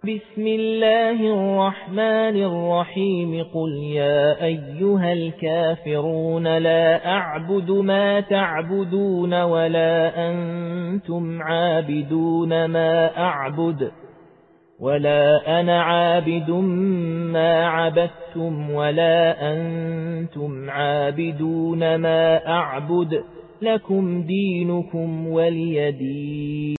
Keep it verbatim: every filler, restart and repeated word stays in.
بسم الله الرحمن الرحيم قل يا أيها الكافرون لا أعبد ما تعبدون ولا أنتم عابدون ما أعبد ولا أنا عابد ما عبدتم ولا أنتم عابدون ما أعبد لكم دينكم ولي دين.